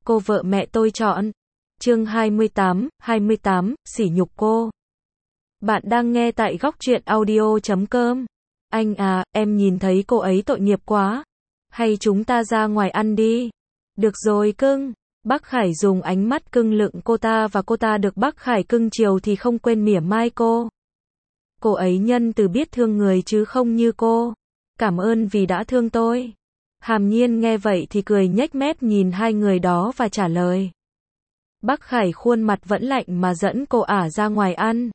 cô vợ mẹ tôi chọn. Chương 28, sỉ nhục cô. Bạn đang nghe tại góc truyện audio.com. Anh à, em nhìn thấy cô ấy tội nghiệp quá. Hay chúng ta ra ngoài ăn đi. Được rồi cưng. Bác Khải dùng ánh mắt cưng lựng cô ta và cô ta được bác Khải cưng chiều thì không quên mỉa mai cô. Cô ấy nhân từ biết thương người chứ không như cô. Cảm ơn vì đã thương tôi. Hàm Nhiên nghe vậy thì cười nhếch mép nhìn hai người đó và trả lời. Bác Khải khuôn mặt vẫn lạnh mà dẫn cô ả ra ngoài ăn.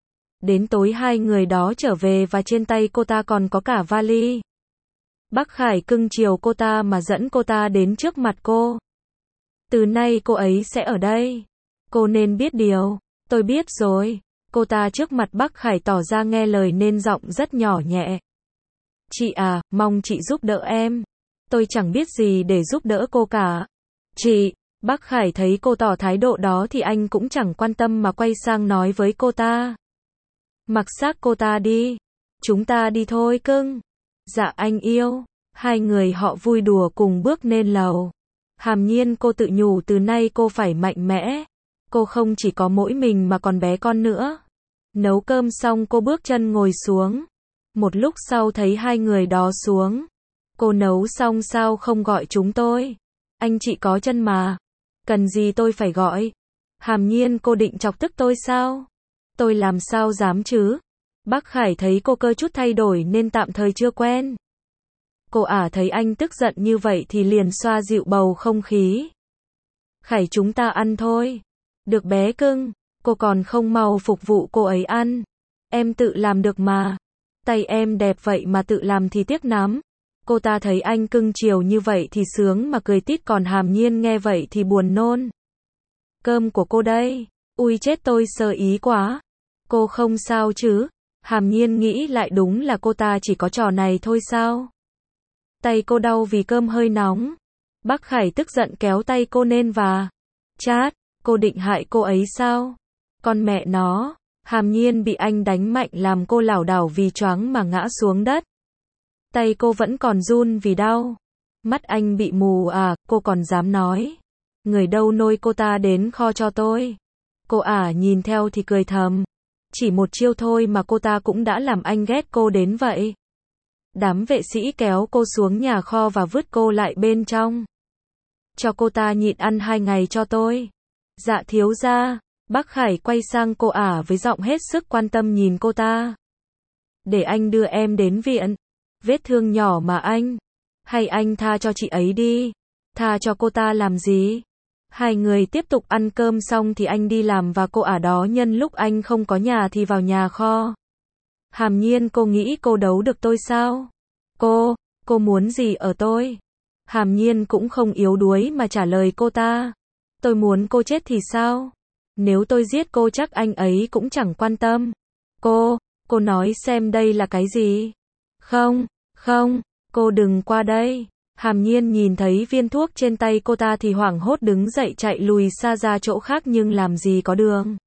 Đến tối hai người đó trở về và trên tay cô ta còn có cả vali. Bác Khải cưng chiều cô ta mà dẫn cô ta đến trước mặt cô. Từ nay cô ấy sẽ ở đây. Cô nên biết điều. Tôi biết rồi. Cô ta trước mặt bác Khải tỏ ra nghe lời nên giọng rất nhỏ nhẹ. Chị à, mong chị giúp đỡ em. Tôi chẳng biết gì để giúp đỡ cô cả. Chị, bác Khải thấy cô tỏ thái độ đó thì anh cũng chẳng quan tâm mà quay sang nói với cô ta. Mặc xác cô ta đi. Chúng ta đi thôi cưng. Dạ anh yêu. Hai người họ vui đùa cùng bước lên lầu. Hàm Nhiên cô tự nhủ từ nay cô phải mạnh mẽ. Cô không chỉ có mỗi mình mà còn bé con nữa. Nấu cơm xong cô bước chân ngồi xuống. Một lúc sau thấy hai người đó xuống. Cô nấu xong sao không gọi chúng tôi? Anh chị có chân mà. Cần gì tôi phải gọi? Hàm Nhiên cô định chọc tức tôi sao? Tôi làm sao dám chứ? Bác Khải thấy cô cơ chút thay đổi nên tạm thời chưa quen. Cô ả thấy anh tức giận như vậy thì liền xoa dịu bầu không khí. Khải chúng ta ăn thôi. Được bé cưng, cô còn không mau phục vụ cô ấy ăn. Em tự làm được mà. Tay em đẹp vậy mà tự làm thì tiếc lắm. Cô ta thấy anh cưng chiều như vậy thì sướng mà cười tít còn Hàm Nhiên nghe vậy thì buồn nôn. Cơm của cô đây. Ui chết tôi sơ ý quá. Cô không sao chứ? Hàm Nhiên nghĩ lại đúng là cô ta chỉ có trò này thôi sao? Tay cô đau vì cơm hơi nóng. Bác Khải tức giận kéo tay cô lên và chát, cô định hại cô ấy sao? Con mẹ nó. Hàm Nhiên bị anh đánh mạnh làm cô lảo đảo vì choáng mà ngã xuống đất. Tay cô vẫn còn run vì đau. Mắt anh bị mù à, cô còn dám nói. Người đâu nôi cô ta đến kho cho tôi. Cô ả nhìn theo thì cười thầm. Chỉ một chiêu thôi mà cô ta cũng đã làm anh ghét cô đến vậy. Đám vệ sĩ kéo cô xuống nhà kho và vứt cô lại bên trong. Cho cô ta nhịn ăn 2 ngày cho tôi. Dạ thiếu gia. Bác Khải quay sang cô ả với giọng hết sức quan tâm nhìn cô ta. Để anh đưa em đến viện. Vết thương nhỏ mà anh. Hay anh tha cho chị ấy đi. Tha cho cô ta làm gì? Hai người tiếp tục ăn cơm xong thì anh đi làm và cô ả đó nhân lúc anh không có nhà thì vào nhà kho. Hàm Nhiên cô nghĩ cô đấu được tôi sao? Cô muốn gì ở tôi? Hàm Nhiên cũng không yếu đuối mà trả lời cô ta. Tôi muốn cô chết thì sao? Nếu tôi giết cô chắc anh ấy cũng chẳng quan tâm. Cô nói xem đây là cái gì? Không, cô đừng qua đây. Hàm Nhiên nhìn thấy viên thuốc trên tay cô ta thì hoảng hốt đứng dậy chạy lùi xa ra chỗ khác nhưng làm gì có đường.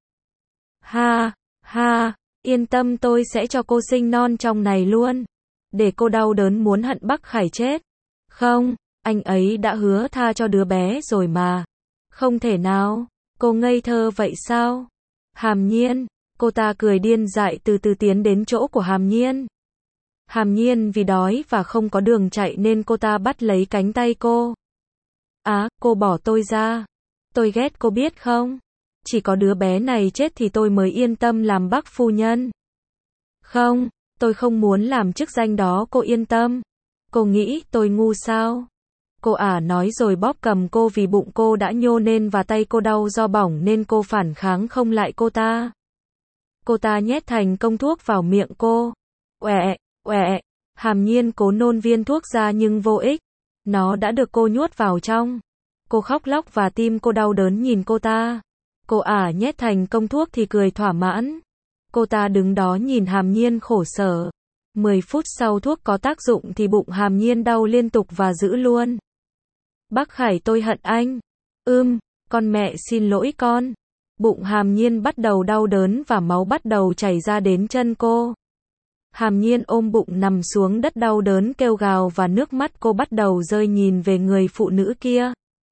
Ha, yên tâm tôi sẽ cho cô sinh non trong này luôn. Để cô đau đớn muốn hận Bác Khải chết. Không, anh ấy đã hứa tha cho đứa bé rồi mà. Không thể nào, cô ngây thơ vậy sao? Hàm Nhiên, cô ta cười điên dại từ từ tiến đến chỗ của Hàm Nhiên. Hàm Nhiên vì đói và không có đường chạy nên cô ta bắt lấy cánh tay cô. Cô bỏ tôi ra. Tôi ghét cô biết không? Chỉ có đứa bé này chết thì tôi mới yên tâm làm bác phu nhân. Không, tôi không muốn làm chức danh đó cô yên tâm. Cô nghĩ tôi ngu sao? Cô ả nói rồi bóp cầm cô vì bụng cô đã nhô lên và tay cô đau do bỏng nên cô phản kháng không lại cô ta. Cô ta nhét thành công thuốc vào miệng cô. Uẹ, Hàm Nhiên cố nôn viên thuốc ra nhưng vô ích. Nó đã được cô nhuốt vào trong. Cô khóc lóc và tim cô đau đớn nhìn cô ta. Cô ả nhét thành công thuốc thì cười thỏa mãn. Cô ta đứng đó nhìn Hàm Nhiên khổ sở. 10 phút sau thuốc có tác dụng thì bụng Hàm Nhiên đau liên tục và dữ luôn. Bác Khải tôi hận anh. Con mẹ xin lỗi con. Bụng Hàm Nhiên bắt đầu đau đớn và máu bắt đầu chảy ra đến chân cô. Hàm Nhiên ôm bụng nằm xuống đất đau đớn kêu gào và nước mắt cô bắt đầu rơi nhìn về người phụ nữ kia.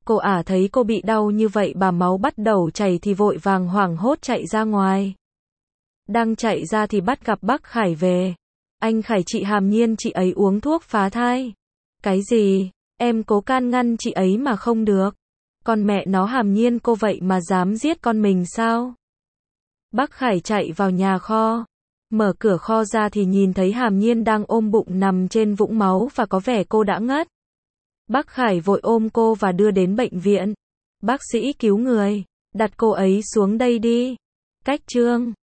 Cô ả thấy cô bị đau như vậy bà máu bắt đầu chảy thì vội vàng hoảng hốt chạy ra ngoài. Đang chạy ra thì bắt gặp bác Khải về. Anh Khải, chị Hàm Nhiên chị ấy uống thuốc phá thai. Cái gì? Em cố can ngăn chị ấy mà không được. Con mẹ nó Hàm Nhiên cô vậy mà dám giết con mình sao? Bác Khải chạy vào nhà kho. Mở cửa kho ra thì nhìn thấy Hàm Nhiên đang ôm bụng nằm trên vũng máu và có vẻ cô đã ngất. Bác Khải vội ôm cô và đưa đến bệnh viện. Bác sĩ cứu người. Đặt cô ấy xuống đây đi. Cách chương